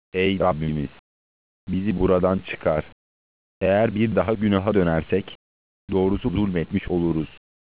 Ey Rabbimiz, bizi buradan çıkar. Eğer bir daha günaha dönersek, doğrusu zulmetmiş oluruz.